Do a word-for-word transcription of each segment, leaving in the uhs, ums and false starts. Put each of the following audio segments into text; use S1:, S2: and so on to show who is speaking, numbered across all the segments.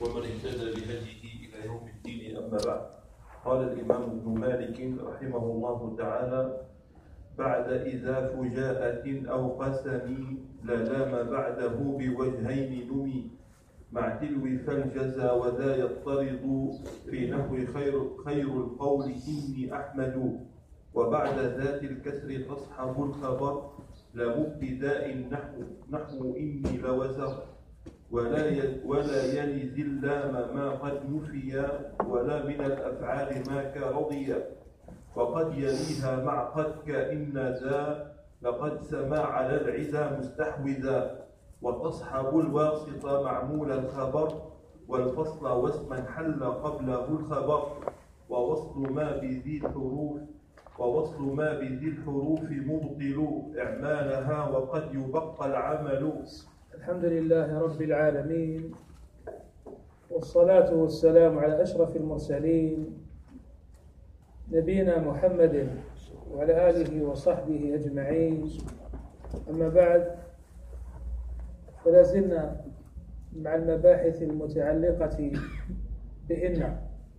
S1: ومن اهتدى بهديه إلى يوم الدين. أما بعد، قال الإمام ابن مالك رحمه الله تعالى: بعد إذا فجاءة أو قسم لا لام بعده بوجهين نمي مع تلو فالجزى وذا يضطرد في نحو خير, خير القول إني أحمد. وبعد ذات الكسر تصحب الخبر لا مبتداء نحو, نحو إني لوزر ولا ولا يلي ذي اللام ما قد نفيا ولا من الأفعال ما كرضيا وقد يليها مع قد كإن ذا لقد سما على العزى مستحوذا وتصحب الواسط معمول الخبر والفصل واسما حل قبله الخبر ووصل ما بذي الحروف ووصل ما بذي الحروف مبطل إعمالها وقد يبقى العمل.
S2: الحمد لله رب العالمين، والصلاة والسلام على أشرف المرسلين نبينا محمد وعلى آله وصحبه أجمعين. أما بعد، فلا زلنا مع المباحث المتعلقة بإن،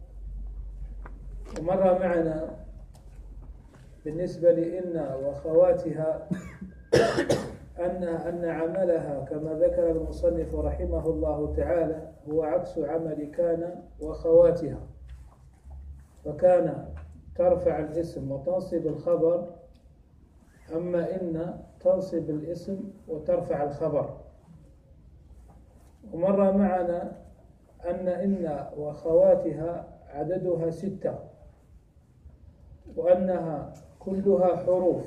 S2: ومر معنا بالنسبة لإن وأخواتها أن أن عملها كما ذكر المصنف رحمه الله تعالى هو عكس عمل كان وأخواتها، فكان ترفع الاسم وتنصب الخبر، أما إن تنصب الاسم وترفع الخبر. ومر معنا أن إن وأخواتها عددها ستة، وأنها كلها حروف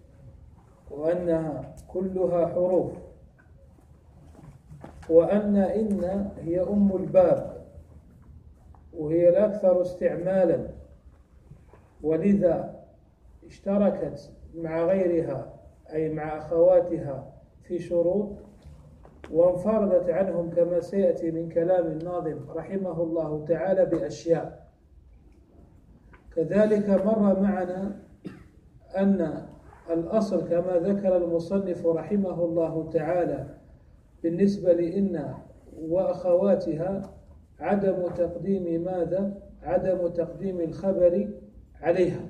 S2: وأنها كلها حروف وأن إن هي أم الباب وهي الأكثر استعمالا، ولذا اشتركت مع غيرها أي مع أخواتها في شروط، وانفردت عنهم كما سيأتي من كلام الناظم رحمه الله تعالى بأشياء. كذلك مر معنا أن الأصل كما ذكر المصنف رحمه الله تعالى بالنسبة لإن وأخواتها عدم تقديم ماذا؟ عدم تقديم الخبر عليها،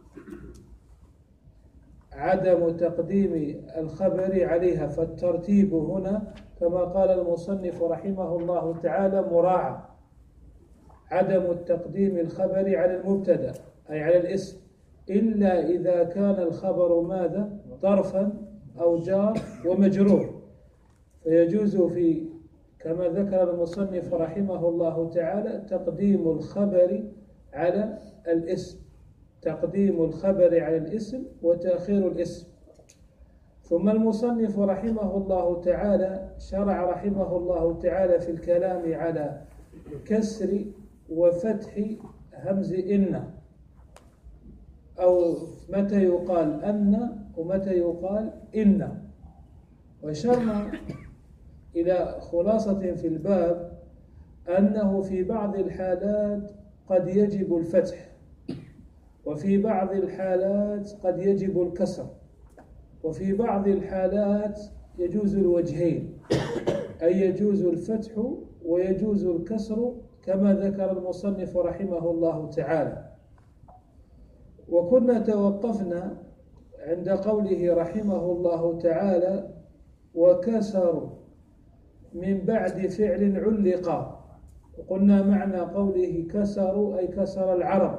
S2: عدم تقديم الخبر عليها، فالترتيب هنا كما قال المصنف رحمه الله تعالى مراعى، عدم التقديم الخبر على المبتدأ أي على الاسم، إلا إذا كان الخبر ماذا؟ ظرفا أو جار ومجرور، فيجوز في كما ذكر المصنف رحمه الله تعالى تقديم الخبر على الاسم، تقديم الخبر على الاسم وتأخير الاسم. ثم المصنف رحمه الله تعالى شرع رحمه الله تعالى في الكلام على كسر وفتح همز إن، أو متى يقال أن ومتى يقال إن. وشرنا إلى خلاصة في الباب أنه في بعض الحالات قد يجب الفتح، وفي بعض الحالات قد يجب الكسر، وفي بعض الحالات يجوز الوجهين، أي يجوز الفتح ويجوز الكسر كما ذكر المصنف رحمه الله تعالى. وكنا توقفنا عند قوله رحمه الله تعالى وكسر من بعد فعل علق، وقلنا معنى قوله كسروا أي كسر العرب.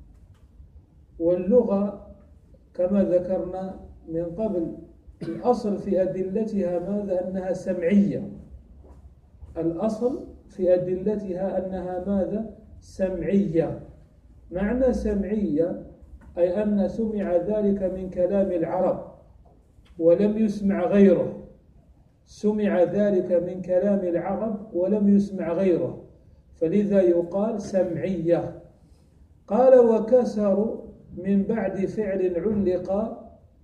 S2: واللغة كما ذكرنا من قبل الأصل في أدلتها ماذا؟ أنها سمعية، الأصل في أدلتها أنها ماذا؟ سمعية. معنى سمعية أي أن سمع ذلك من كلام العرب ولم يسمع غيره، سمع ذلك من كلام العرب ولم يسمع غيره، فلذا يقال سمعية. قال وكسر من بعد فعل علق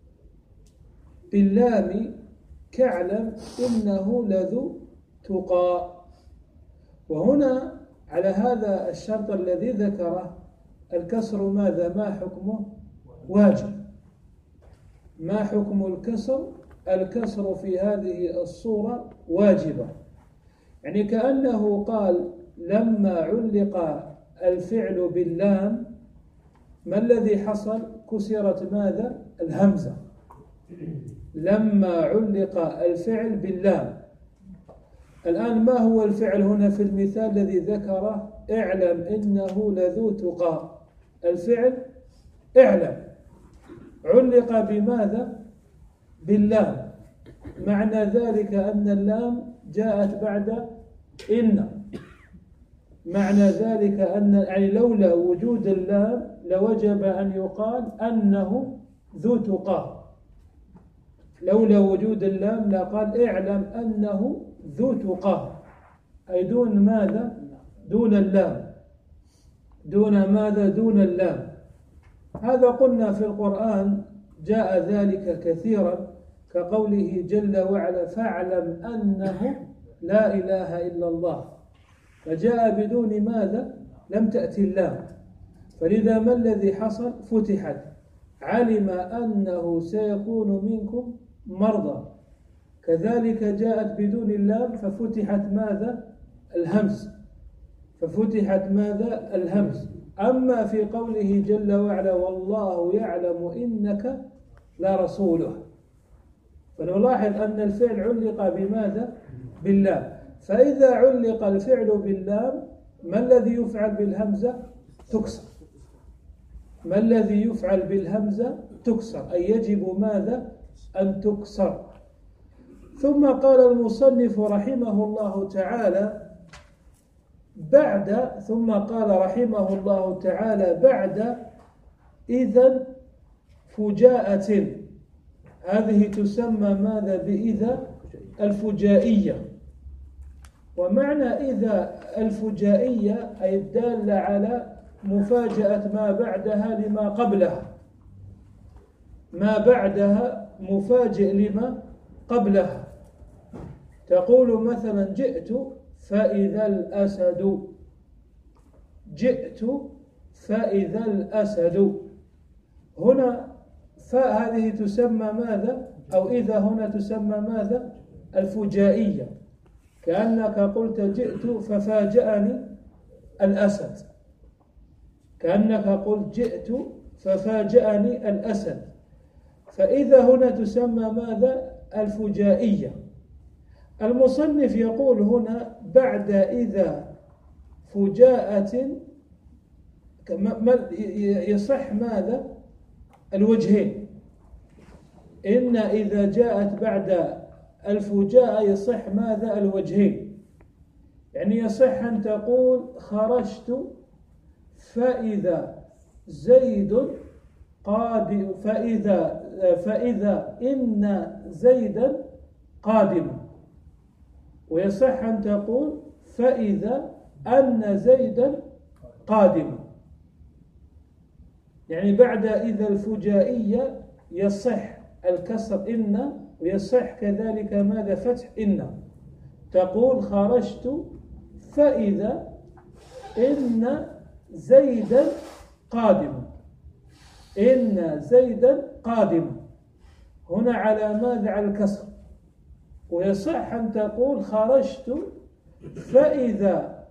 S2: باللام كاعلم إنه لذو تقى. وهنا على هذا الشرط الذي ذكره الكسر ماذا؟ ما حكمه؟ واجب. ما حكم الكسر؟ الكسر في هذه الصورة واجبة، يعني كأنه قال لما علق الفعل باللام ما الذي حصل؟ كسرت ماذا؟ الهمزة. لما علق الفعل باللام. الآن ما هو الفعل هنا في المثال الذي ذكره؟ اعلم إنه لذو تقى. الفعل اعلم علق بماذا؟ باللام. معنى ذلك أن اللام جاءت بعد إن. معنى ذلك أن يعني لولا وجود اللام لوجب أن يقال أنه ذو تقى. لولا وجود اللام لقال اعلم أنه ذو تقى، أي دون ماذا؟ دون اللام. دون ماذا؟ دون اللام. هذا قلنا في القرآن جاء ذلك كثيرا، كقوله جل وعلا فاعلم أنه لا إله إلا الله، فجاء بدون ماذا؟ لم تأتي اللام. فلذا ما الذي حصل؟ فتحت علم أنه سيكون منكم مرضى، كذلك جاءت بدون اللام ففتحت ماذا؟ الهمز. ففتحت ماذا؟ الهمز. أما في قوله جل وعلا والله يعلم إنك لرسوله، فنلاحظ أن الفعل علق بماذا؟ باللام. فإذا علق الفعل باللام ما الذي يفعل بالهمزة؟ تكسر. ما الذي يفعل بالهمزة؟ تكسر، أي يجب ماذا؟ أن تكسر. ثم قال المصنف رحمه الله تعالى بعد ثم قال رحمه الله تعالى بعد إذا فجاءة. هذه تسمى ماذا؟ بإذا الفجائية. ومعنى إذا الفجائية أي الدالة على مفاجأة ما بعدها لما قبلها. ما بعدها مفاجئ لما قبلها. تقول مثلا جئت فإذا الأسد. جئت فإذا الأسد. هنا فهذه تسمى ماذا؟ أو إذا هنا تسمى ماذا؟ الفجائية. كأنك قلت جئت ففاجأني الأسد. كأنك قلت جئت ففاجأني الأسد. فإذا هنا تسمى ماذا؟ الفجائية. المصنف يقول هنا بعد إذا فجاءة يصح ماذا؟ الوجهين. إن إذا جاءت بعد الفجاءة يصح ماذا؟ الوجهين. يعني يصح أن تقول خرجت فإذا زيد قادم فإذا فإذا إن زيدا قادم، ويصح أن تقول فإذا أن زيدا قادم. يعني بعد إذا الفجائية يصح الكسر إن، ويصح كذلك ماذا؟ فتح إن. تقول خرجت فإذا إن زيدا قادم. إن زيدا قادم هنا على ماذا؟ على الكسر. ويصح أن تقول خرجت فإذا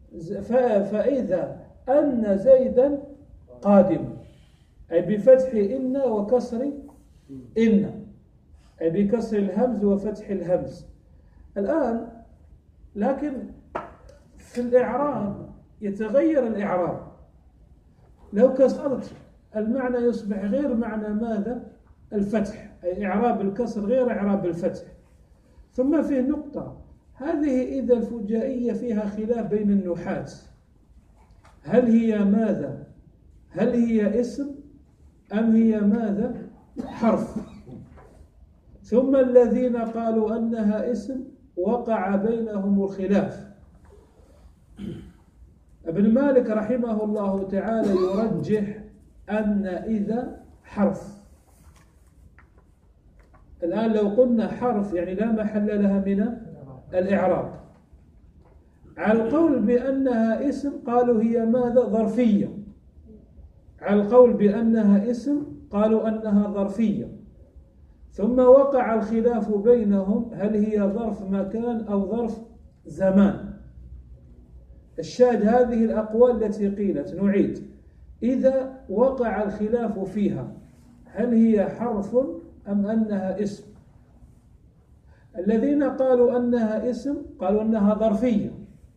S2: فإذا أن زيدا قادم، أي بفتح إن وكسر إن، أي بكسر الهمز وفتح الهمز. الآن لكن في الإعراب يتغير الإعراب. لو كسرت المعنى يصبح غير معنى ماذا؟ الفتح، أي إعراب الكسر غير إعراب الفتح. ثم فيه نقطة، هذه إذا الفجائية فيها خلاف بين النحاة، هل هي ماذا؟ هل هي اسم أم هي ماذا؟ حرف. ثم الذين قالوا أنها اسم وقع بينهم الخلاف. ابن مالك رحمه الله تعالى يرجح أن إذا حرف. الآن لو قلنا حرف يعني لا محل لها من الإعراب. على القول بأنها اسم قالوا هي ماذا؟ ظرفية. على القول بأنها اسم قالوا أنها ظرفية. ثم وقع الخلاف بينهم هل هي ظرف مكان أو ظرف زمان. الشاهد هذه الأقوال التي قيلت نعيد: إذا وقع الخلاف فيها هل هي حرف أم أنها اسم؟ الذين قالوا أنها اسم قالوا أنها ظرفية،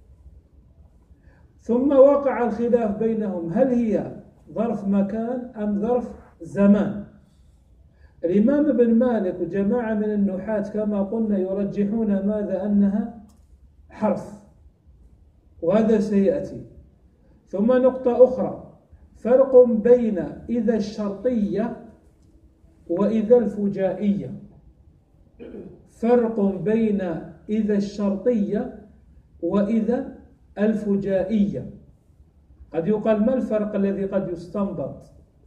S2: ثم وقع الخلاف بينهم هل هي ظرف مكان أم ظرف زمان. الإمام ابن مالك وجماعة من النحاة كما قلنا يرجحون ماذا؟ أنها حرف، وهذا سيأتي. ثم نقطة أخرى: فرق بين إذا الشرطية وإذا الفجائية. فرق بين إذا الشرطية وإذا الفجائية. قد يقال: ما الفرق الذي قد يستنبط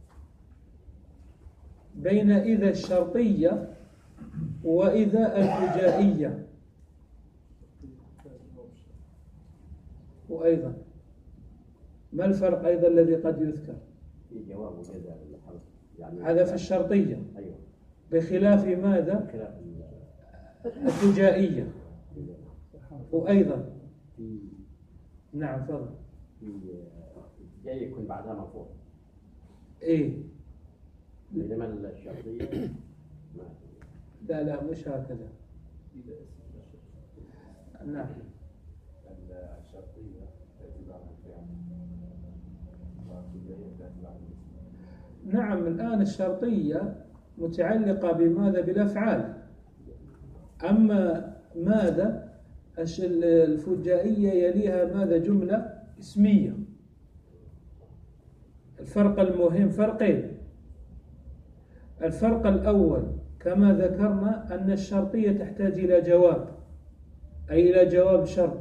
S2: بين إذا الشرطية وإذا الفجائية؟ وأيضا ما الفرق أيضا الذي قد يذكر؟
S3: في جواب وجزاء الحرف يعني
S2: هذا في الشرطية.
S3: أيوة.
S2: بخلاف ماذا؟
S3: بخلاف
S2: الفجائية. وأيضا
S3: في
S2: نعم فضل
S3: في جاي يكون بعدها مرفوع.
S2: إيه؟
S3: بينما الشرطية ما
S2: لا لا مش هكذا. نعم.
S4: الشرطية تأتي بعد الفعل والفجائية تأتي بعد الاسم.
S2: نعم، الآن الشرطية متعلقة بماذا؟ بالأفعال. أما ماذا؟ الفجائية يليها ماذا؟ جملة اسمية. الفرق المهم فرقين: الفرق الأول كما ذكرنا أن الشرطية تحتاج إلى جواب، أي إلى جواب شرط،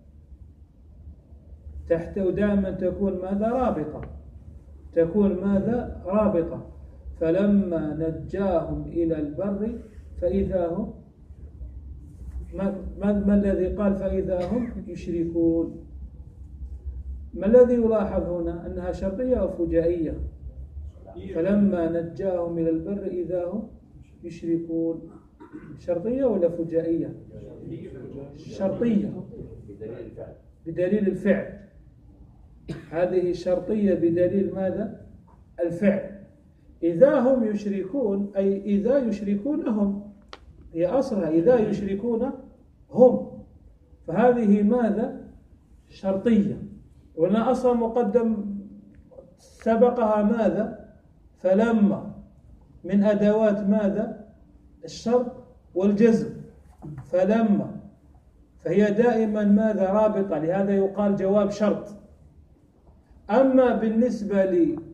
S2: تحت دائما تكون ماذا؟ رابطة، تكون ماذا؟ رابطة. فلما نجاهم إلى البر فإذا هم ما, ما, ما الذي قال فإذا هم يشركون؟ ما الذي يلاحظ هنا؟ أنها شرطية أو فجائية؟ فلما نجاهم إلى البر إذا هم يشركون. شرطية ولا فجائية؟ شرطية بدليل الفعل. هذه شرطية بدليل ماذا؟ الفعل. إذا هم يشركون أي إذا يشركون هم، هي أصلها إذا يشركون هم، فهذه ماذا؟ شرطية. وأنا أصلا مقدم سبقها ماذا؟ فلما، من أدوات ماذا؟ الشرط والجزم. فلما، فهي دائما ماذا؟ رابطة، لهذا يقال جواب شرط. أما بالنسبة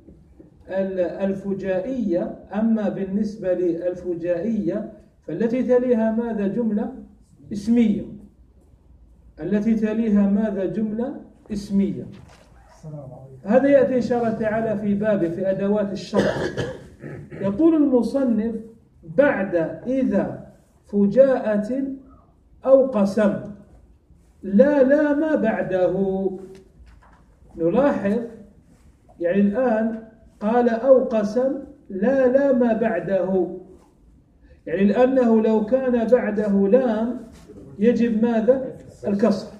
S2: للفجائية أما بالنسبة للفجائية فالتي تليها ماذا؟ جملة اسمية. التي تليها ماذا؟ جملة اسمية. هذا يأتي إن شاء الله تعالى في بابه في أدوات الشرط. يقول المصنف: بعد إذا فجاءة أو قسم لا لا ما بعده. نلاحظ يعني الآن قال أو قسم لا لا ما بعده، يعني لأنه لو كان بعده لام يجب ماذا؟ الكسر.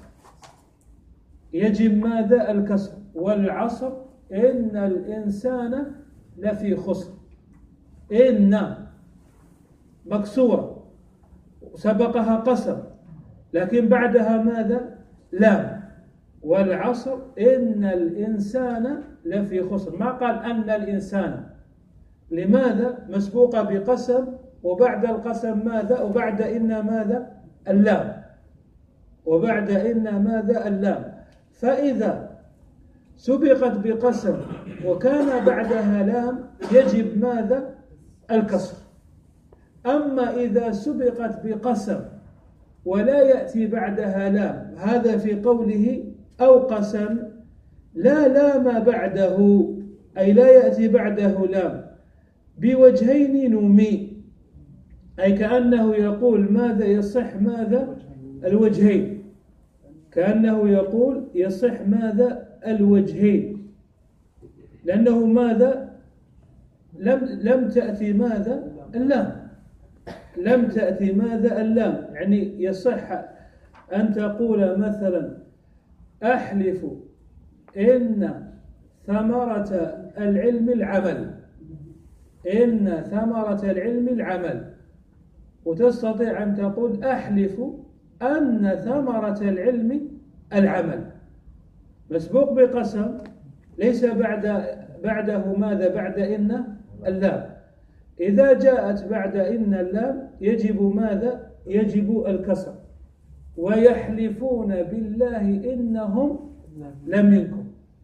S2: يجب ماذا؟ الكسر. والعصر إن الإنسان لفي خسر. إن مكسورة سبقها قسم، لكن بعدها ماذا؟ لام. والعصر إن الإنسان لفي خسر. ما قال أن الإنسان. لماذا؟ مسبوقة بقسم، وبعد القسم ماذا؟ وبعد إن ماذا؟ اللام. وبعد إن ماذا؟ اللام. فإذا سبقت بقسم وكان بعدها لام يجب ماذا؟ الكسر. أما إذا سبقت بقسم ولا يأتي بعدها لام، هذا في قوله أو قسم لا لام بعده، أي لا يأتي بعده لام، بوجهين نمي، أي كأنه يقول ماذا؟ يصح ماذا؟ الوجهين. كأنه يقول يصح ماذا؟ الوجهين، لأنه ماذا؟ لم لم تأتي ماذا؟ اللام. لم تأتي ماذا؟ اللام. يعني يصح أن تقول مثلا أحلف إن ثمرة العلم العمل، إن ثمرة العلم العمل. وتستطيع أن تقول أحلف أن ثمرة العلم العمل، مسبوق بقسم، ليس بعد بعده ماذا؟ بعد إن اللام. إذا جاءت بعد إن اللام يجب ماذا؟ يجب الكسر. ويحلفون بالله إنهم لمنكم،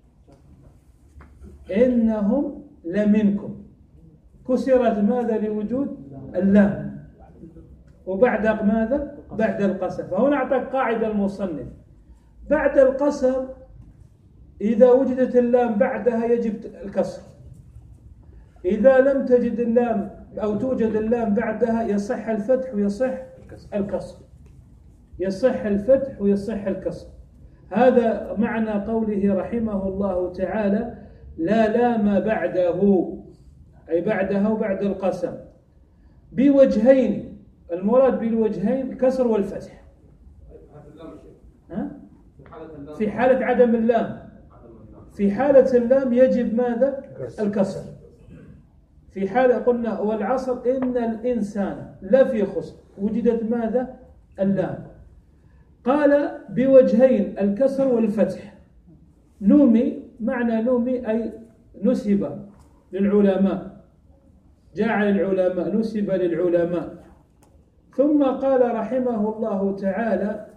S2: إنهم لمنكم، كسرت ماذا؟ لوجود اللام، وبعد ماذا؟ بعد القسم. فهنا أعطاك قاعدة المصنف، بعد القسم إذا وجدت اللام بعدها يجب الكسر، إذا لم تجد اللام أو توجد اللام بعدها يصح الفتح ويصح الكسر، يصح الفتح ويصح الكسر. هذا معنى قوله رحمه الله تعالى لا لام بعده، أي بعده بعد القسم، بوجهين. المراد بالوجهين الكسر والفتح. ها؟ في حالة عدم اللام، في حالة اللام يجب ماذا؟ الكسر. في حالة قلنا والعصر إن الإنسان لفي خسر، وجدت ماذا؟ اللام. قال بوجهين الكسر والفتح. نومي، معنى نومي أي نسب للعلماء، جعل العلماء، نسب للعلماء. ثم قال رحمه الله تعالى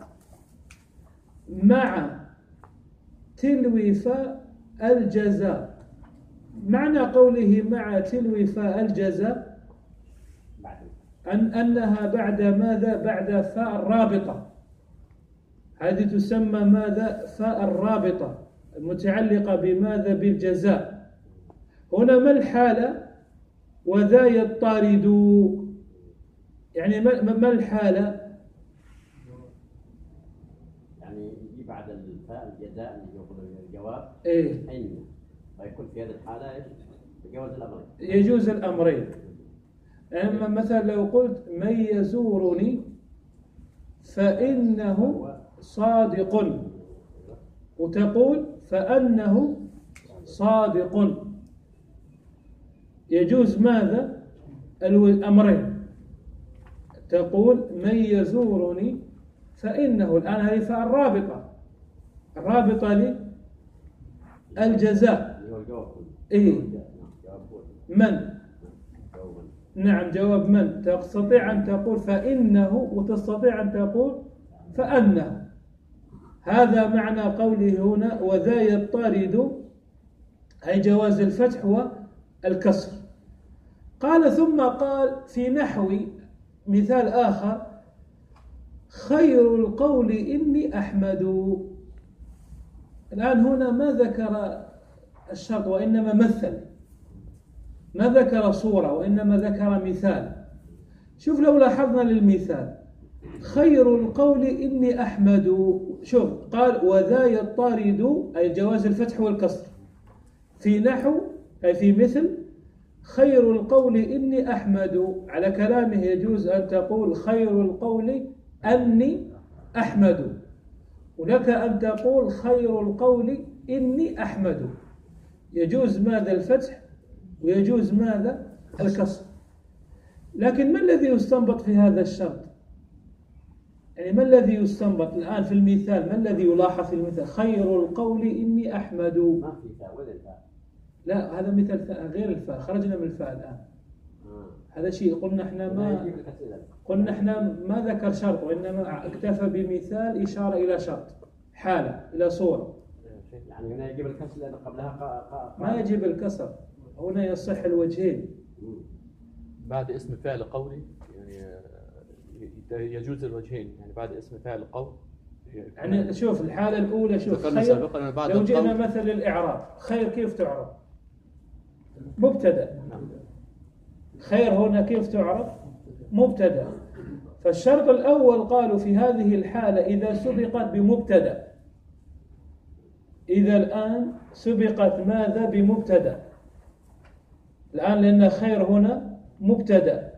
S2: مع تلو فاء الجزاء. معنى قوله مع تلو فاء الجزاء أن أنها بعد ماذا؟ بعد فاء الرابطة، هذه تسمى ماذا؟ فاء الرابطة المتعلقة بماذا؟ بالجزاء. هنا ما الحالة؟ وذا يطارد، يعني ما الحالة؟
S3: يعني يجي بعد الفاء الجزاء اللي يقول الجواب
S2: إيه؟
S3: حين فيكون في هذه الحالة إيش؟ يجوز الأمرين.
S2: يجوز الأمرين. أما مثلا لو قلت من يزورني فإنه صادق، وتقول فأنه صادق، يجوز ماذا؟ الأمرين. تقول من يزورني فإنه، الآن هذه فاء الرابطة، الرابطة للجزاء. إيه؟ من؟ نعم، جواب من. تستطيع أن تقول فإنه، وتستطيع أن تقول فأنه. هذا معنى قوله هنا وذا يطارد، أي جواز الفتح والكسر. قال ثم قال في نحو مثال آخر خير القول إني أحمد. الآن هنا ما ذكر الشرط وإنما مثل، ما ذكر صورة وإنما ذكر مثال. شوف لو لاحظنا للمثال خير القول إني أحمد، شوف قال وذا يطارد، أي جواز الفتح والكسر. في نحو أي في مثل خير القول إني أحمد، على كلامه يجوز أن تقول خير القول أني أحمد، ولك أن تقول خير القول إني أحمد. يجوز ماذا؟ الفتح، ويجوز ماذا؟ الكسر. لكن ما الذي يستنبط في هذا الشرط؟ يعني ما الذي يستنبط الآن في المثال؟ ما الذي يلاحظ في المثال؟ خير القول إني أحمد.
S3: ما في فاء ولا الفاء.
S2: لا، هذا مثل غير الفاء، خرجنا من الفاء الآن. هذا شيء قلنا احنا ما قلنا احنا ما ذكر شرط، وإنما اكتفى بمثال إشارة إلى شرط، حالة إلى صورة.
S3: يعني هنا يجيب الكسر لأن قبلها قا قا
S2: ما يجيب الكسر، هنا يصح الوجهين.
S5: بعد اسم فعل قولي يعني يجوز الوجهين، يعني بعد اسم فعل قول.
S2: يعني شوف الحالة الأولى، شوف خير لو جئنا مثل الإعراب، خير كيف تعرف؟ مبتدأ. خير هنا كيف تعرف؟ مبتدأ. فالشرط الأول قالوا في هذه الحالة إذا سبقت بمبتدأ، إذا الآن سبقت ماذا؟ بمبتدأ. الآن لأن خير هنا مبتدأ،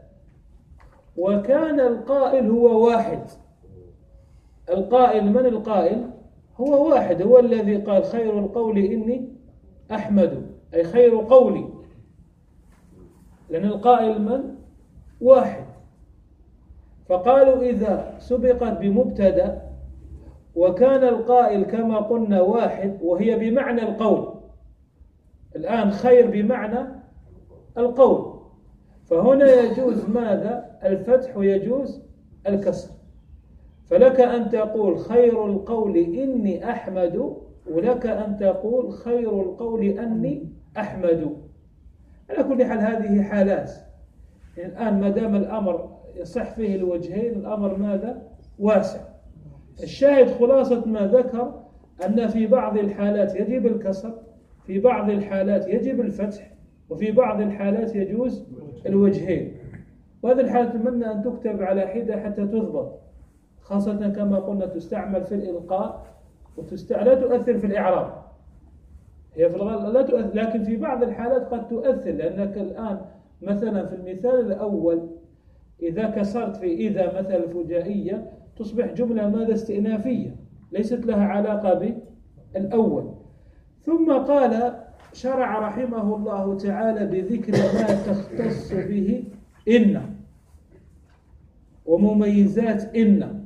S2: وكان القائل هو واحد. القائل من القائل؟ هو واحد، هو الذي قال خير القول إني أحمد، أي خير قولي، لأن القائل من؟ واحد. فقالوا إذا سبقت بمبتدأ وكان القائل كما قلنا واحد وهي بمعنى القول، الآن خير بمعنى القول، فهنا يجوز ماذا؟ الفتح ويجوز الكسر. فلك أن تقول خير القول إني أحمد، ولك أن تقول خير القول أني أحمد. على كل حال هذه حالات، يعني الآن ما دام الأمر يصح فيه الوجهين الأمر ماذا؟ واسع. الشاهد خلاصة ما ذكر أن في بعض الحالات يجب الكسر، في بعض الحالات يجب الفتح، وفي بعض الحالات يجوز الوجهين. وهذه الحالة أتمنى أن تكتب على حدة حتى تضبط، خاصة كما قلنا تستعمل في الإلقاء وتست... لا تؤثر في الإعراب، هي في الغالب لا تؤثر، لكن في بعض الحالات قد تؤثر، لأنك الآن مثلا في المثال الأول إذا كسرت في إذا مثل الفجائية تصبح جملة ماذا؟ استئنافية، ليست لها علاقة بالأول. ثم قال شرع رحمه الله تعالى بذكر ما تختص به إن ومميزات إن.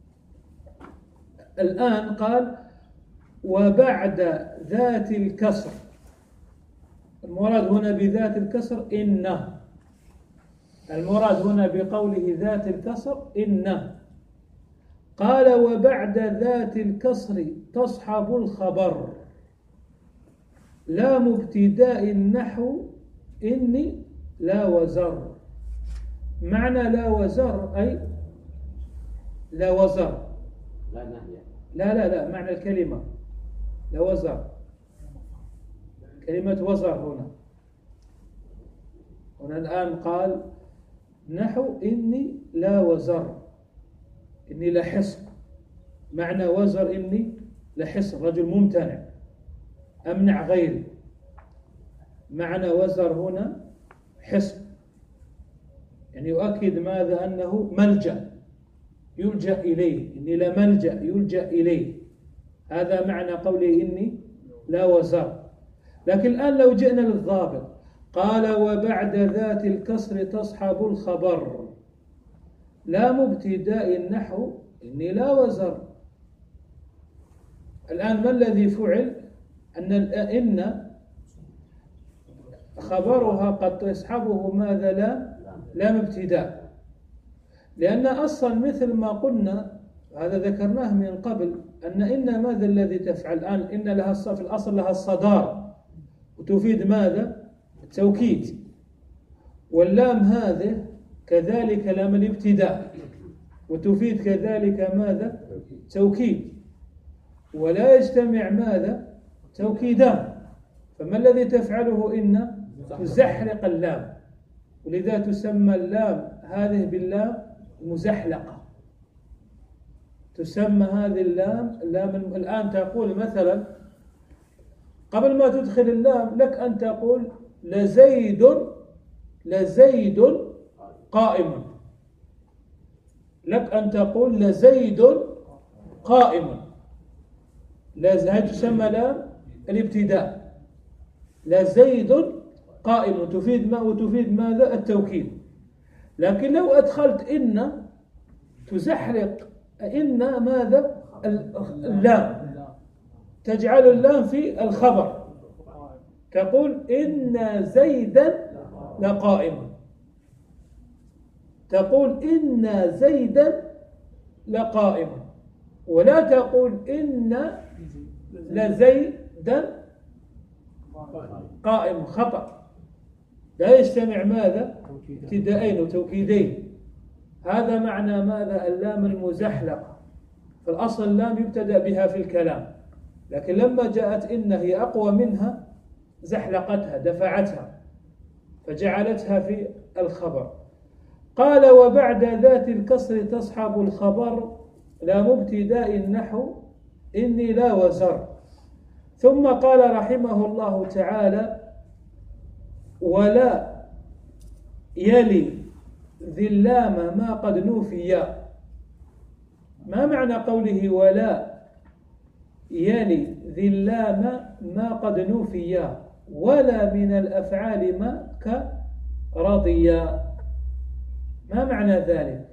S2: الآن قال وبعد ذات الكسر، المراد هنا بذات الكسر إن، المراد هنا بقوله ذات الكسر إن. قال وبعد ذات الكسر تصحب الخبر لا مبتداء النحو إني لا وزر. معنى لا وزر أي لا وزر،
S3: لا نهي.
S2: لا لا لا معنى الكلمة لا وزر، كلمة وزر هنا هنا الآن قال نحو إني لا وزر، إني لحصن، معنى وزر إني لحصن، رجل ممتنع أمنع غيري، معنى وزر هنا حصن، يعني يؤكد ماذا؟ أنه ملجأ يلجأ إليه، إني لا ملجأ يلجأ إليه، هذا معنى قوله إني لا وزر. لكن الآن لو جئنا للضابط قال وبعد ذات الكسر تصحب الخبر لا مبتداء النحو إني لا وزر. الآن ما الذي فعل؟ أن إن خبرها قد تصحبه ماذا؟ لا لا مبتداء، لأن أصلا مثل ما قلنا هذا ذكرناه من قبل أن إن ماذا الذي تفعل الآن؟ إن لها في الأصل لها الصدار وتفيد ماذا؟ التوكيد، واللام هذه كذلك لام الابتداء وتفيد كذلك ماذا؟ توكيد، ولا يجتمع ماذا؟ توكيدان. فما الذي تفعله؟ إن تزحلق اللام، ولذا تسمى اللام هذه باللام المزحلقة، تسمى هذه اللام اللام. الآن تقول مثلا قبل ما تدخل اللام لك أن تقول لزيد لزيد قائم، لك أن تقول لزيد قائم، هذه تسمى لام الابتداء، لزيد قائم تفيد ما وتفيد ماذا؟ التوكيد. لكن لو أدخلت إن تزحلق إن ماذا؟ اللام، تجعل اللام في الخبر، تقول إن زيدا لقائم، تقول إن زيدا لقائم، ولا تقول إن لزيدا قائم، خطأ، لا يجتمع ماذا؟ ابتدائين وتوكيدين. هذا معنى ماذا؟ اللام المزحلقة. في الأصل اللام يبتدأ بها في الكلام، لكن لما جاءت إن هي أقوى منها زحلقتها دفعتها فجعلتها في الخبر. قال وبعد ذات الكسر تصحب الخبر لا مبتداء النحو إني لا وزر. ثم قال رحمه الله تعالى ولا يلي ذي اللام ما قد نوفيا. ما معنى قوله ولا يلي ذي اللام ما قد نفي ولا من الأفعال ما كرضي. ما معنى ذلك؟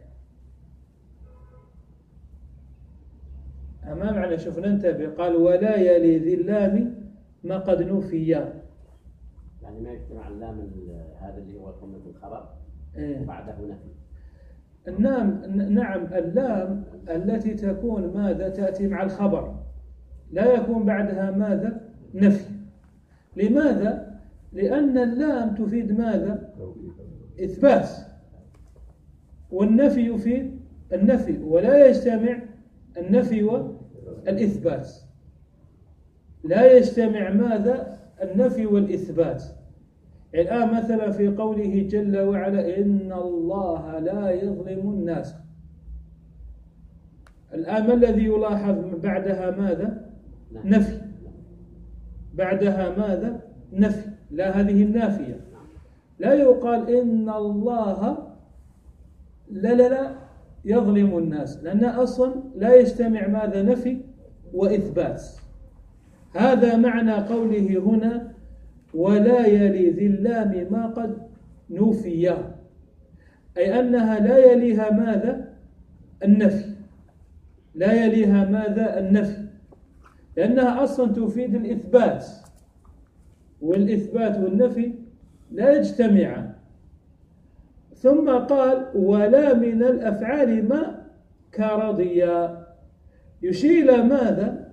S2: ما معنى؟ شوف ننتبه. قال ولا يلي ذي اللام ما قد نفي،
S3: يعني ما يجتمع اللام هذا اللي هو كلمة الخبر
S2: إيه؟
S3: وبعده نفي.
S2: النام نعم، اللام التي تكون ماذا؟ تأتي مع الخبر، لا يكون بعدها ماذا؟ نفي. لماذا؟ لأن اللام تفيد ماذا؟ إثبات، والنفي يفيد النفي، ولا يجتمع النفي والإثبات، لا يجتمع ماذا؟ النفي والإثبات. الآن مثلا في قوله جل وعلا إن الله لا يظلم الناس، الآن ما الذي يلاحظ بعدها ماذا؟ نفي. بعدها ماذا؟ نفي. لا، هذه النافية. لا يقال إن الله لا لا لا يظلم الناس، لأن أصلا لا يجتمع ماذا؟ نفي وإثبات. هذا معنى قوله هنا ولا يلي ذي اللام ما قد نفي، أي أنها لا يليها ماذا؟ النفي. لا يليها ماذا؟ النفي، لأنها أصلا تفيد الإثبات، والإثبات والنفي لا يجتمعان. ثم قال ولا من الأفعال ما كرضيا، يشير إلى ماذا؟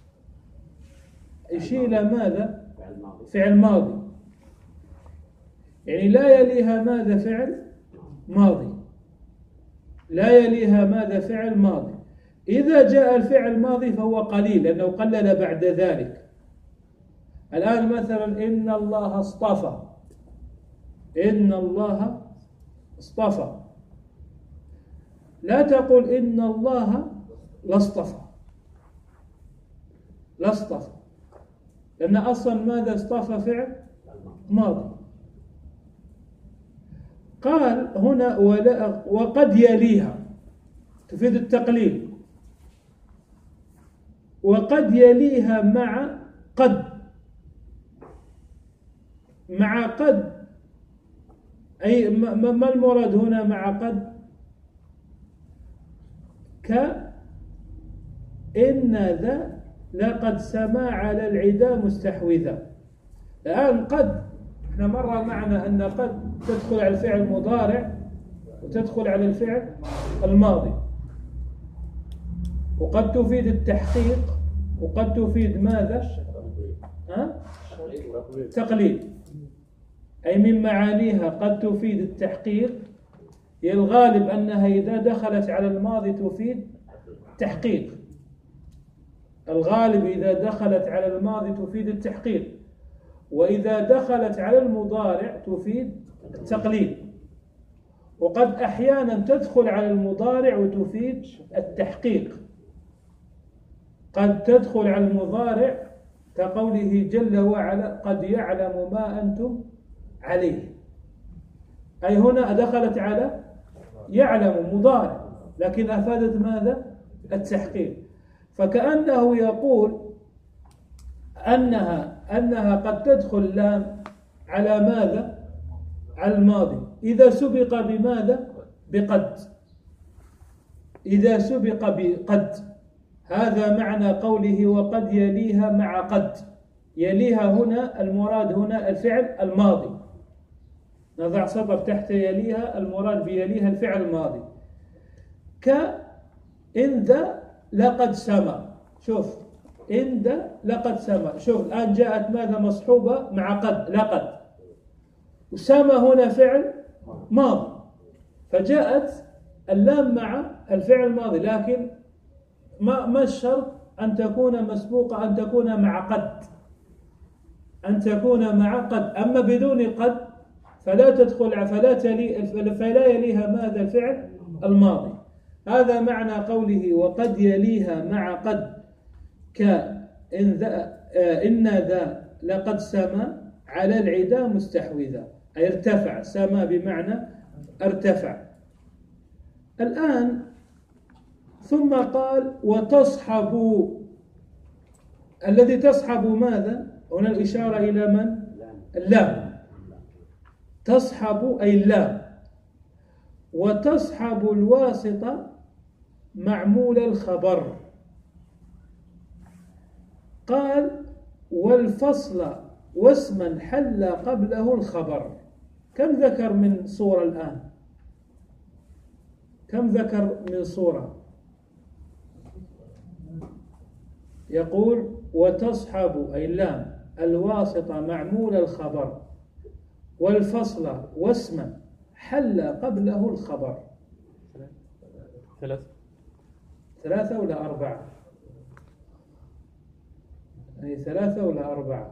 S2: يشير إلى ماذا؟ فعل ماضي، يعني لا يليها ماذا؟ فعل ماضي، لا يليها ماذا؟ فعل ماضي. إذا جاء الفعل الماضي فهو قليل، لأنه قلل بعد ذلك. الآن مثلا إن الله اصطفى، إن الله اصطفى، لا تقل إن الله لا اصطفى، لا اصطفى، لأن أصلا ماذا؟ اصطفى فعل ماضي. قال هنا ولا وقد يليها تفيد التقليل، وقد يليها مع قد. مع قد أي ما المراد هنا مع قد؟ كإن ذا لقد سما على العدا مستحوذا. الآن قد احنا مر معنا أن قد تدخل على الفعل المضارع وتدخل على الفعل الماضي، وقد تفيد التحقيق، وقد تفيد ماذا؟ ها؟ تقليل. أي من معانيها قد تفيد التحقيق، الغالب أنها إذا دخلت على الماضي تفيد تحقيق، الغالب إذا دخلت على الماضي تفيد التحقيق، وإذا دخلت على المضارع تفيد التقليل. وقد أحيانا تدخل على المضارع وتفيد التحقيق، قد تدخل على المضارع كقوله جل وعلا قد يعلم ما أنتم عليه، أي هنا دخلت على يعلم مضارع لكن أفادت ماذا؟ التحقيق. فكأنه يقول أنها أنها قد تدخل لام على ماذا؟ على الماضي إذا سبق بماذا؟ بقد، إذا سبق بقد. هذا معنى قوله وقد يليها مع قد. يليها هنا المراد هنا الفعل الماضي، نضع سطر تحت يليها، المراد بيليها الفعل الماضي. كإن ذا لقد سما، شوف إن ذا لقد سما، شوف الآن جاءت ماذا؟ مصحوبة مع قد، لقد، وسما هنا فعل ماضي، فجاءت اللام مع الفعل الماضي، لكن ما ما الشرط أن تكون مسبوقة، أن تكون مع قد، أن تكون مع قد. أما بدون قد فلا تدخل، فلا تلي، فلا يليها ماذا؟ الفعل الماضي. هذا معنى قوله وقد يليها مع قد كإن ذا إن ذا لقد سما على العدا مستحوذا، أي ارتفع. سما بمعنى ارتفع. الآن ثم قال وتصحب الذي تصحب ماذا؟ هنا الإشارة إلى من؟ اللام. تصحب أي اللام. وتصحب الواسطة معمول الخبر. قال والفصل واسما حل قبله الخبر. كم ذكر من صورة الآن؟ كم ذكر من صورة؟ يقول وتصحب أي اللام الواسطة معمول الخبر والفصل واسما حل قبله الخبر.
S5: ثلاث
S2: ثلاثة ولا أربعة؟ أي ثلاثة ولا أربعة؟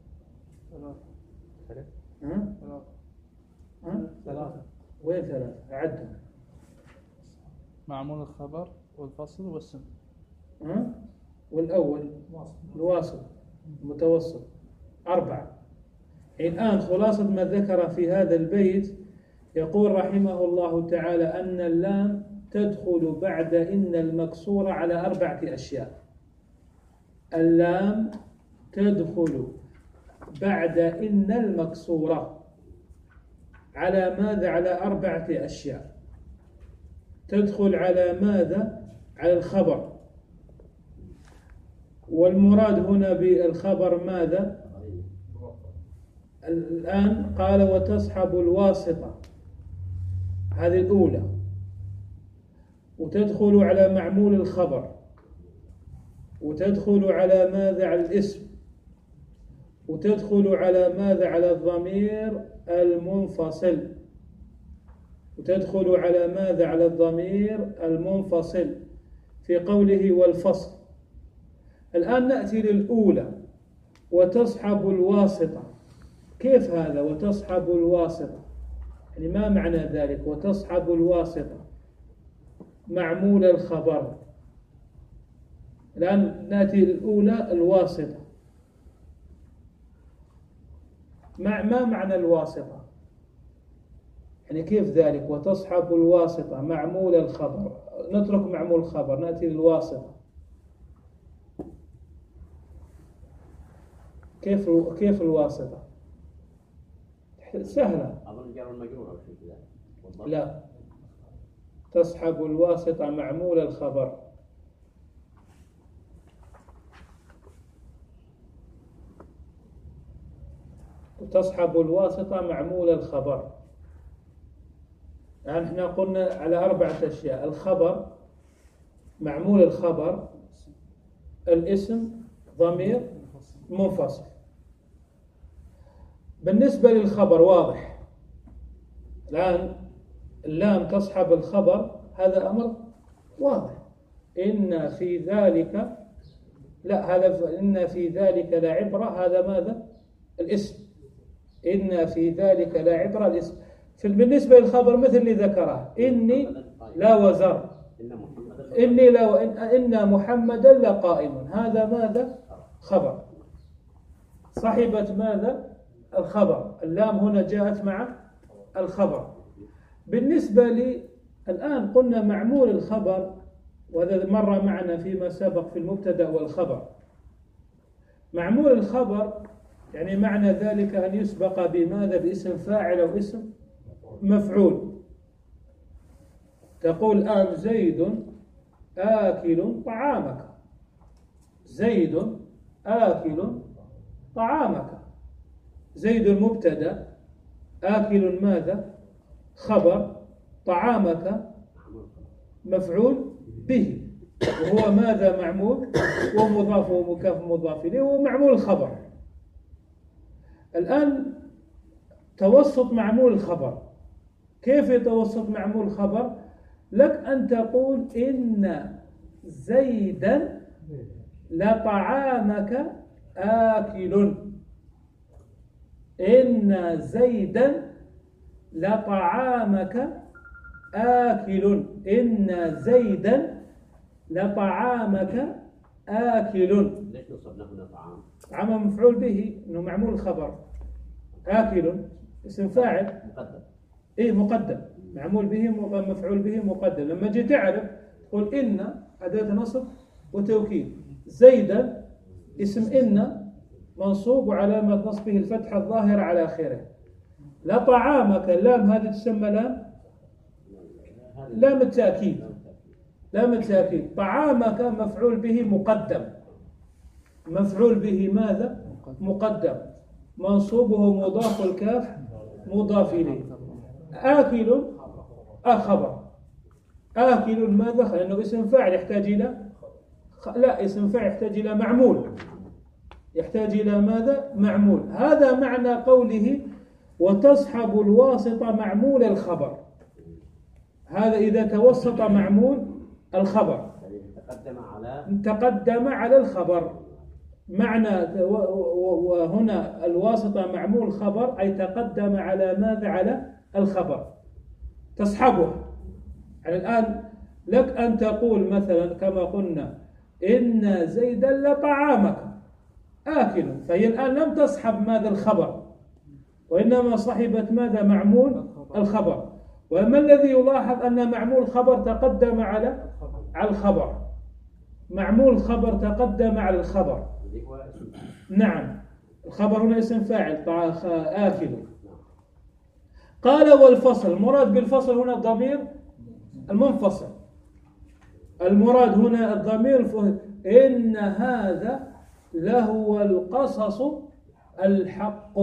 S5: ثلاث
S2: ها؟ ها؟
S6: ثلاثة.
S2: وين ثلاثة؟ أعدهم.
S6: معمول الخبر والفصل والسم.
S2: ها؟ والأول الواسط المتوسط أربعة. الآن خلاصة ما ذكر في هذا البيت يقول رحمه الله تعالى أن اللام تدخل بعد إن المكسورة على أربعة أشياء. اللام تدخل بعد إن المكسورة على ماذا؟ على أربعة أشياء. تدخل على ماذا؟ على الخبر. والمراد هنا بالخبر ماذا؟ الآن قال وتصحب الواسطة، هذه الأولى، وتدخل على معمول الخبر، وتدخل على ماذا؟ على الاسم، وتدخل على ماذا؟ على الضمير المنفصل، وتدخل على ماذا؟ على الضمير المنفصل في قوله والفصل. الآن نأتي للأولى وتصحب الواسطة. كيف هذا وتصحب الواسطة؟ يعني ما معنى ذلك وتصحب الواسطة معمول الخبر؟ الآن نأتي للأولى الواسطة. مع ما معنى الواسطة؟ يعني كيف ذلك وتصحب الواسطة معمول الخبر؟ نترك معمول الخبر نأتي للواسطة. كيف كيف الواسطة؟ سهلة.
S3: أظن جار المجرور أو شيء كذا.
S2: لا، تصحب الواسطة معمول الخبر. تصحب الواسطة معمول الخبر. يعني احنا قلنا على أربعة أشياء: الخبر، معمول الخبر، الاسم، ضمير منفصل. بالنسبة للخبر واضح. الآن اللام تصحب الخبر، هذا أمر واضح. إن في ذلك لا هذا إن في ذلك لا عبرة، هذا ماذا؟ الاسم. إن في ذلك لا عبرة الاسم. بالنسبة للخبر مثل اللي ذكره إني لا وزر، إني لا إن محمدا لقائم، هذا ماذا؟ خبر. صحبت ماذا؟ الخبر. اللام هنا جاءت مع الخبر. بالنسبة لي الآن قلنا معمول الخبر، وهذا مر معنا فيما سبق في المبتدأ والخبر. معمول الخبر يعني معنى ذلك أن يسبق بماذا؟ باسم فاعل أو اسم مفعول. تقول الآن زيد آكل طعامك. زيد آكل طعامك. زيد المبتدأ، آكل ماذا؟ خبر، طعامك مفعول به، وهو ماذا؟ معمول، ومضاف ومكاف مضاف إليه، ومعمول الخبر. الآن توسط معمول الخبر. كيف يتوسط معمول الخبر؟ لك أن تقول إن زيدا لطعامك آكل. إن زيدا لطعامك آكل. إن زيدا لطعامك آكل.
S3: ليش نصب له طعام؟
S2: طعام مفعول به، إنه معمول الخبر. آكل اسم فاعل
S3: مقدم.
S2: إيه مقدم، معمول به مفعول به مقدم. لما جي تعرف تقول إن أداة نصب وتوكيد، زيدا اسم إن منصوب وعلامة نصبه الفتحة الظاهرة على آخره. لطعامك اللام هذه تسمى لام لام التأكيد. لام التأكيد. طعامك مفعول به مقدم. مفعول به ماذا؟ مقدم. منصوبه مضاف الكاف مضاف إليه. آكل الخبر. آكل ماذا؟ لأنه اسم فاعل يحتاج إلى لا اسم فاعل يحتاج إلى معمول. يحتاج إلى ماذا؟ معمول. هذا معنى قوله وتصحب الواسطة معمول الخبر. هذا إذا توسط معمول الخبر
S3: تقدم على
S2: تقدم على الخبر. معنى وهنا الواسطة معمول خبر أي تقدم على ماذا؟ على الخبر تصحبه. يعني الآن لك أن تقول مثلا كما قلنا إن زيدا لطعامك آكل، فهي الآن لم تصحب ماذا؟ الخبر، وإنما صحبت ماذا؟ معمول الخبر. وما الذي يلاحظ أن معمول الخبر تقدم على على الخبر. معمول الخبر تقدم على الخبر. نعم الخبر هنا اسم فاعل آكل. قال والفصل. المراد بالفصل هنا الضمير المنفصل. المراد هنا الضمير إن هذا لهو القصص الحق.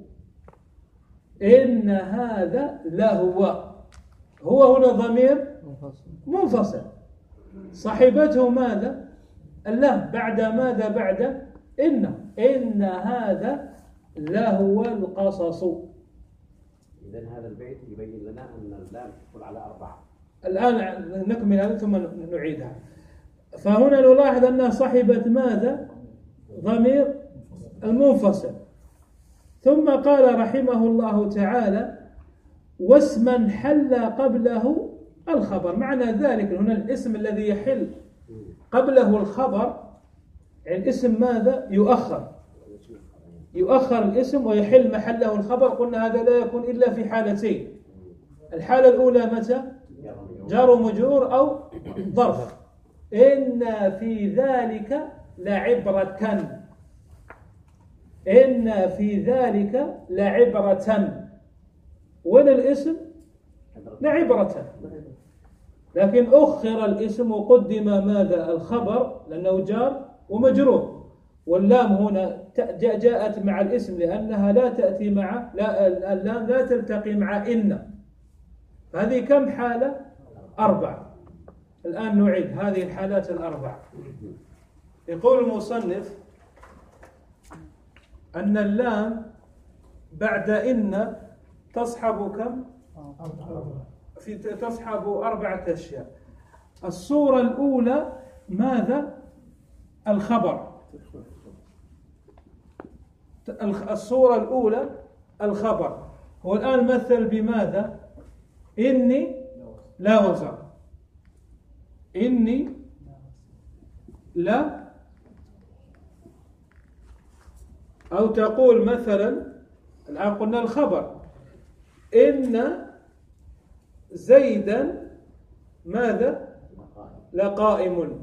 S2: إن هذا لهو هو هنا ضمير منفصل صاحبته ماذا؟ اللام بعد ماذا؟ بعد إن. إن هذا لهو القصص.
S3: إذن هذا البيت يبين لنا أن اللام تدخل على أربعة.
S2: الآن نكمل هذا ثم نعيدها. فهنا نلاحظ أنها صاحبة ماذا؟ ضمير المنفصل. ثم قال رحمه الله تعالى واسما حل قبله الخبر. معنى ذلك هنا الاسم الذي يحل قبله الخبر، يعني الاسم ماذا؟ يؤخر يؤخر الاسم ويحل محله الخبر. قلنا هذا لا يكون إلا في حالتين. الحالة الأولى متى؟ جار مجرور أو ظرف. إن في ذلك لعبرة. إن في ذلك لعبرة. وين الاسم؟ لعبرة. لكن أخر الاسم وقدم ماذا؟ الخبر لأنه جار ومجرور. واللام هنا جاءت مع الاسم لأنها لا تأتي مع لا اللام لا تلتقي مع إن. هذه كم حالة؟ أربع. الآن نعيد هذه الحالات الأربع. يقول المصنف أن اللام بعد إن تصحب كم؟ في تصحب أربعة أشياء. الصورة الأولى ماذا؟ الخبر. الصورة الأولى الخبر. هو الآن مثل بماذا؟ إني لا وزر. إني لا، أو تقول مثلا الآن قلنا الخبر إن زيدا ماذا؟ لقائم.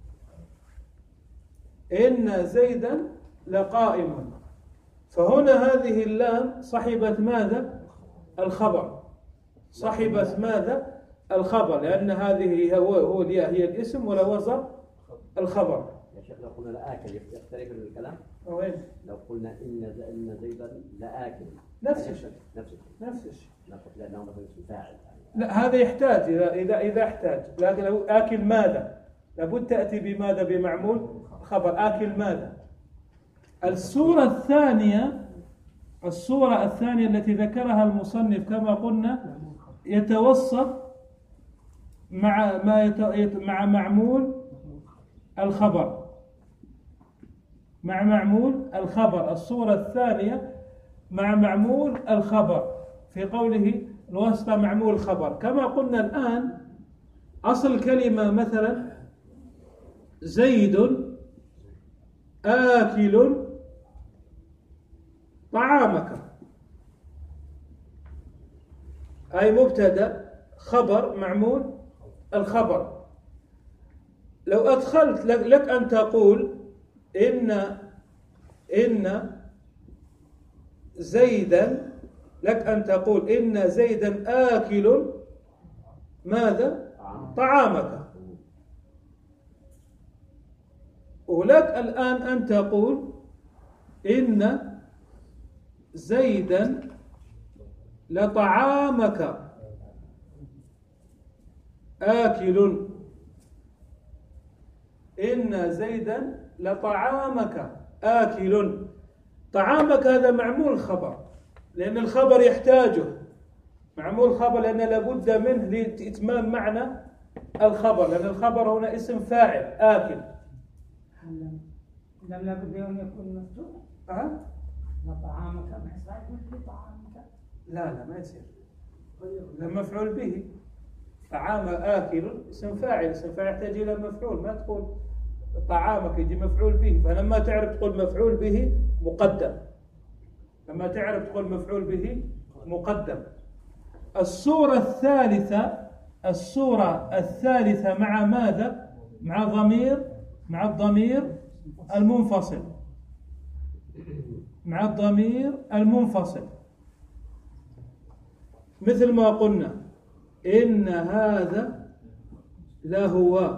S2: إن زيدا لقائم. فهنا هذه اللام صحبت ماذا؟ الخبر. صحبت ماذا؟ الخبر، لأن هذه هو هو هي الاسم ولا وزر الخبر.
S3: يا شيخ لو قلنا لآكل يختلف الكلام؟
S2: وين؟
S3: لو قلنا إن إن زيدا لآكل
S2: نفس الشيء.
S3: نفس الشيء.
S2: نفس الشيء.
S3: لأنه مثلا اسم فاعل.
S2: لا هذا يحتاج إذا إذا إذا احتاج. لكن لو آكل ماذا؟ لابد تأتي بماذا؟ بمعمول خبر. آكل ماذا؟ الصورة الثانية الصورة الثانية التي ذكرها المصنف كما قلنا يتوسط مع ما يت... مع معمول الخبر. مع معمول الخبر. الصورة الثانية مع معمول الخبر في قوله الواسطة معمول الخبر. كما قلنا الآن أصل كلمة مثلا زيد آكل طعامك، أي مبتدأ خبر معمول الخبر. لو أدخلت لك أن تقول إن إن زيدا، لك أن تقول إن زيدا آكل ماذا؟ طعامك. ولك الآن أن تقول إن زيدا لطعامك آكل. إن زيدا لطعامك آكل. طعامك هذا معمول خبر، لأن الخبر يحتاجه، معمول خبر لأن لابد منه لإتمام معنى الخبر، لأن الخبر هنا اسم فاعل آكل.
S7: لم لابد أن يكون مفتوح.
S2: أه؟
S7: طعامك ما يصير في طعامك.
S2: لا لا ما يصير، لما مفعول به. طعام آكل اسم فاعل، اسم فاعل يحتاج إلى مفعول، ما تقول طعامك يجي مفعول به. فلما تعرف تقول مفعول به مقدم، لما تعرف تقول مفعول به مقدم. الصورة الثالثة، الصورة الثالثة مع ماذا؟ مع ضمير، مع الضمير المنفصل، مع الضمير المنفصل، مثل ما قلنا إن هذا لهو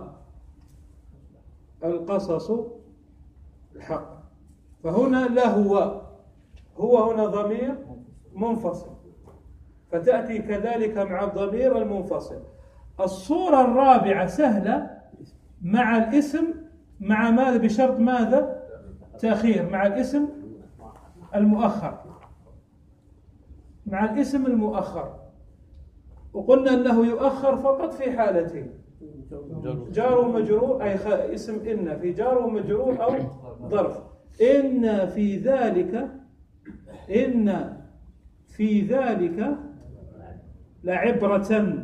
S2: القصص الحق. فهنا لهو، هو هنا ضمير منفصل، فتأتي كذلك مع الضمير المنفصل. الصورة الرابعة سهلة مع الاسم، مع ماذا؟ بشرط ماذا؟ تأخير، مع الاسم المؤخر، مع الاسم المؤخر. وقلنا أنه يؤخر فقط في حالتين: جار ومجرور، أي اسم إن في جار ومجرور أو ظرف. إن في ذلك، إن في ذلك لعبرة.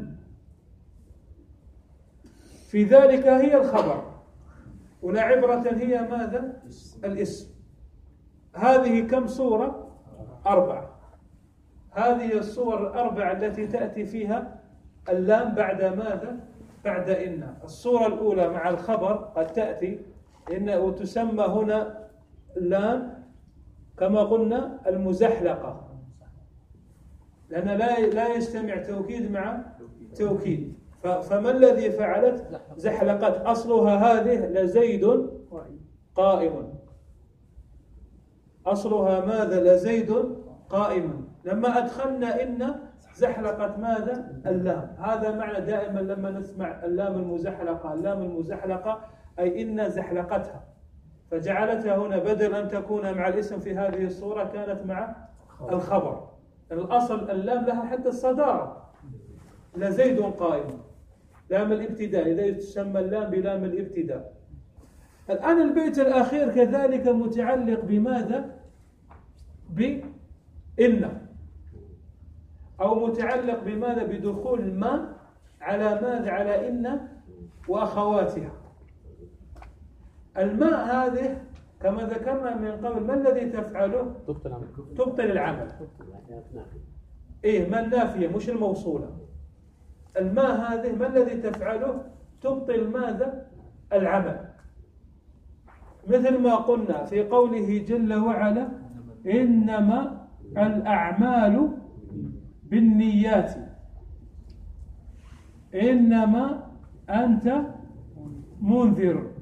S2: في ذلك هي الخبر، ولعبرة هي ماذا؟ الاسم. هذه كم صورة؟ أربعة. هذه الصور الأربعة التي تأتي فيها اللام بعد ماذا؟ بعد إن. الصورة الأولى مع الخبر قد تأتي إن، وتسمى هنا اللام كما قلنا المزحلقة، لأن لا لا يجتمع توكيد مع توكيد. فما الذي فعلت؟ زحلقت. أصلها هذه لزيد قائم، أصلها ماذا؟ لزيد قائم. لما أدخلنا إن زحلقت ماذا؟ اللام. هذا معنى دائما لما نسمع اللام المزحلقة، اللام المزحلقة أي إن زحلقتها، فجعلتها هنا بدل أن تكون مع الاسم في هذه الصورة كانت مع الخبر. الأصل اللام لها حتى الصدارة، لزيد قائم، لام الابتداء، إذا تسمى اللام بلام الابتداء. الآن البيت الأخير كذلك متعلق بماذا؟ بإن، أو متعلق بماذا؟ بدخول ما على ماذا؟ على إن وأخواتها. الماء هذه كما ذكرنا من قبل ما الذي تفعله؟ تبطل العمل. إيه، ما النافية مش الموصولة. الماء هذه ما الذي تفعله؟ تبطل ماذا؟ العمل. مثل ما قلنا في قوله جل وعلا: إنما الأعمال بالنيات، إنما أنت منذر.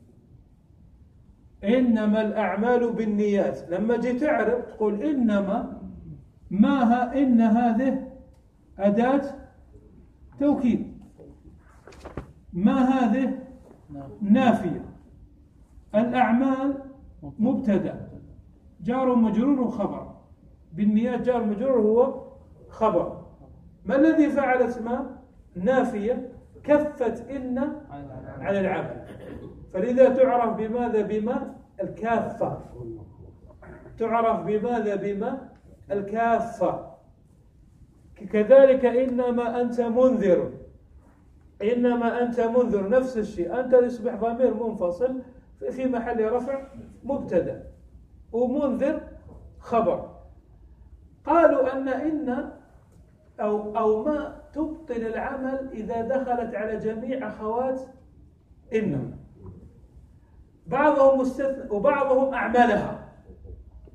S2: إنما الأعمال بالنيات، لما جيت تعرف تقول إنما، ما ها إن هذه أداة توكيد، ما هذه نافية، الأعمال مبتدأ، جار مجرور وخبر، بالنيات جار مجرور هو خبر. ما الذي فعلت ما؟ نافية، كفت إن عن العمل، فلذا تعرف بماذا؟ بما الكافة. تعرف بماذا؟ بما الكافة. كذلك إنما أنت منذر، إنما أنت منذر نفس الشيء، أنت يصبح ضمير منفصل في محل رفع مبتدأ، ومنذر خبر. قالوا أن إن أو أو ما تبطل العمل إذا دخلت على جميع أخوات إن، بعضهم مستثنى وبعضهم أعملها.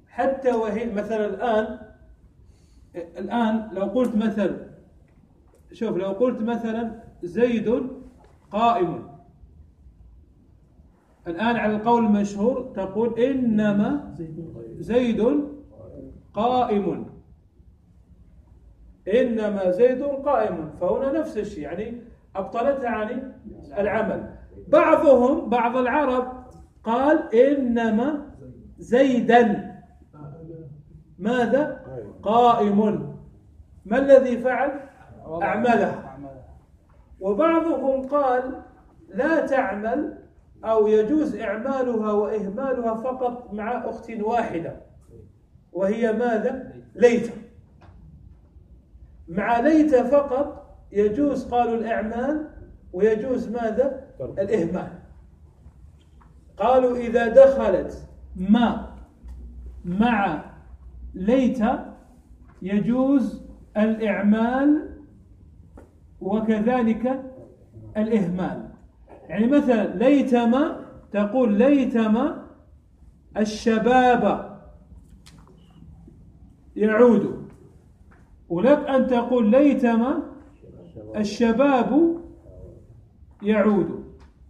S2: حتى وهي مثلا الآن الآن لو قلت مثلا شوف لو قلت مثلا زيد قائم، الآن على القول المشهور تقول إنما زيد قائم، إنما زيد قائم، فهنا نفس الشيء يعني أبطلتها عن العمل. بعضهم بعض العرب قال إنما زيدا ماذا؟ قائم. ما الذي فعل؟ أعمله. وبعضهم قال لا تعمل أو يجوز إعمالها وإهمالها فقط مع أخت واحدة وهي ماذا؟ ليت. مع ليت فقط يجوز قالوا الإعمال ويجوز ماذا؟ الإهمال. قالوا إذا دخلت ما مع ليت يجوز الإعمال وكذلك الإهمال. يعني مثلا ليتما تقول ليتما الشباب يعود، ولك أن تقول ليتما الشباب يعود.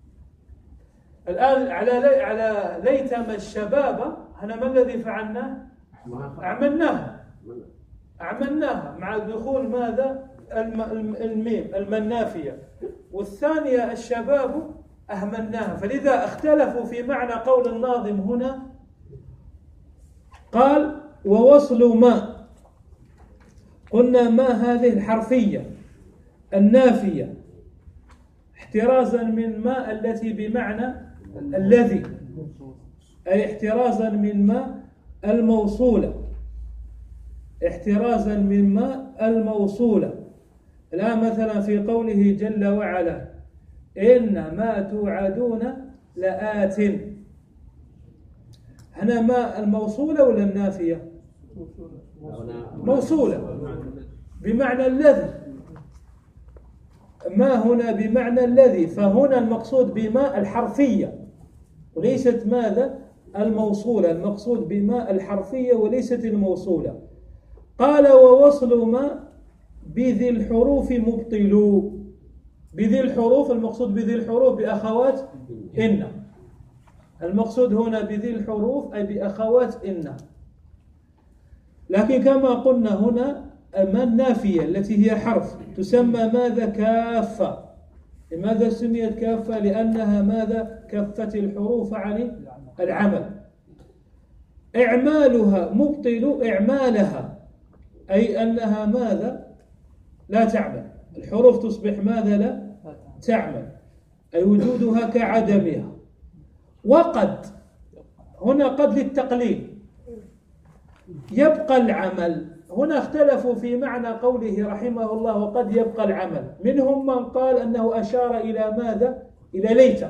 S2: الآن على لي على ليتما الشباب هنا ما الذي فعلناه؟ أعملناها أعملناها مع دخول ماذا؟ الميم المنافية، والثانية الشباب أهملناها. فلذا اختلفوا في معنى قول الناظم هنا، قال ووصل ما، قلنا ما هذه الحرفية النافية احترازا من ما التي بمعنى الذي، أي احترازا من ما الموصولة، احترازا من ما الموصولة. الآن مثلا في قوله جل وعلا إن ما توعدون لآت، هنا ما الموصولة ولا النافية؟ موصولة بمعنى الذي، ما هنا بمعنى الذي، فهنا المقصود بما الحرفية وليست ماذا؟ الموصولة. المقصود بما الحرفية وليست الموصولة. قال ووصل ما بذي الحروف مبطلو. بذي الحروف المقصود بذي الحروف بأخوات إن، المقصود هنا بذي الحروف أي بأخوات إن. لكن كما قلنا هنا ما النافية التي هي حرف تسمى ماذا؟ كافة. لماذا سميت كافة؟ لأنها ماذا؟ كفت الحروف عن العمل. إعمالها مبطل إعمالها، أي أنها ماذا؟ لا تعمل. الحروف تصبح ماذا؟ لا تعمل، أي وجودها كعدمها. وقد هنا قد للتقليل، يبقى العمل. هنا اختلفوا في معنى قوله رحمه الله وقد يبقى العمل. منهم من قال أنه أشار إلى ماذا؟ إلى ليت،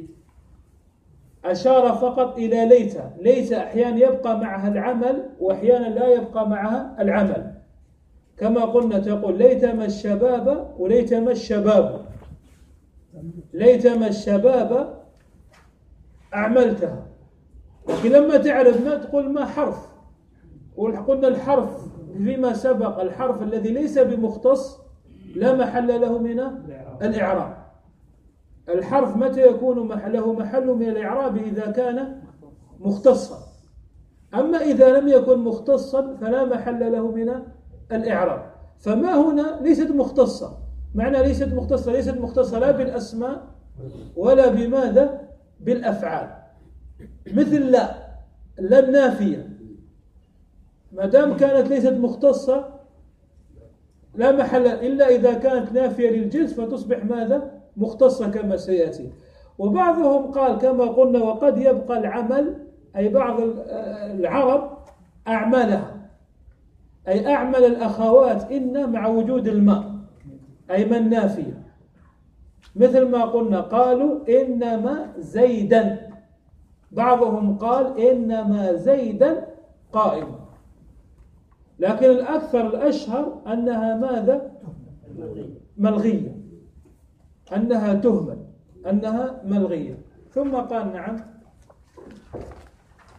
S2: أشار فقط إلى ليت. ليت أحيانا يبقى معها العمل وأحيانا لا يبقى معها العمل، كما قلنا تقول ليتما الشباب وليتما الشباب، ليتما الشباب أعملتها. لكن لما تعرف ما تقول ما حرف، وقلنا الحرف فيما سبق الحرف الذي ليس بمختص لا محل له من الإعراب. الحرف متى يكون له محل من الإعراب؟ إذا كان مختصا. أما إذا لم يكن مختصا فلا محل له من الإعراب. فما هنا ليست مختصة. معنى ليست مختصة، ليست مختصة لا بالأسماء ولا بماذا؟ بالأفعال. مثل لا لا النافية، ما دام كانت ليست مختصة لا محل إلا إذا كانت نافية للجنس فتصبح ماذا؟ مختصة كما سيأتي. وبعضهم قال كما قلنا وقد يبقى العمل، أي بعض العرب أعملها، أي أعمل الأخوات إن مع وجود الماء، أي من نافية. مثل ما قلنا قالوا إنما زيدا، بعضهم قال إنما زيدا قائم. لكن الأكثر الأشهر أنها ماذا؟ ملغية، أنها تهمل، أنها ملغية. ثم قال نعم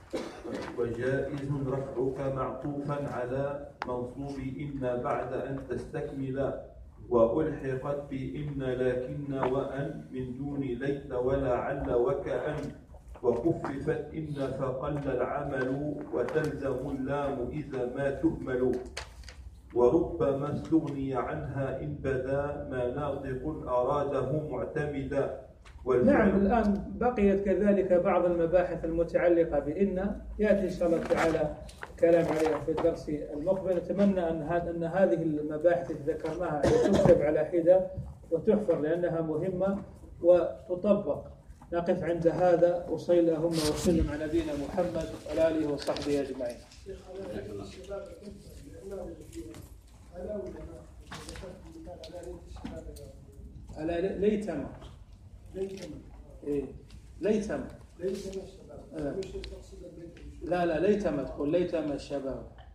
S1: وجائز رفعك معطوفا على منصوب إن بعد أن تستكمل، وألحقت بإن لكن وأن من دون ليت ولا عل وكأن، وخففت إن فقل العمل، وتلزم اللام إذا ما تهمل، وربما استغني عنها إن بدا ما ناطق أراده معتمدا.
S2: نعم، الآن بقيت كذلك بعض المباحث المتعلقة بإن يأتي إن شاء الله تعالى كلام عليها في الدرس المقبل. نتمنى أن أن هذه المباحث التي ذكرناها تكتب على حدة وتحفر لأنها مهمة وتطبق. نقف عند هذا، وصلى اللهم وسلم على نبينا محمد وعلى آله وصحبه أجمعين. على ليتما إيه ليتما
S8: ليتما الشباب
S2: آه.
S8: مش تقصد البيت
S2: لا لا ليتما تقول ليتما الشباب.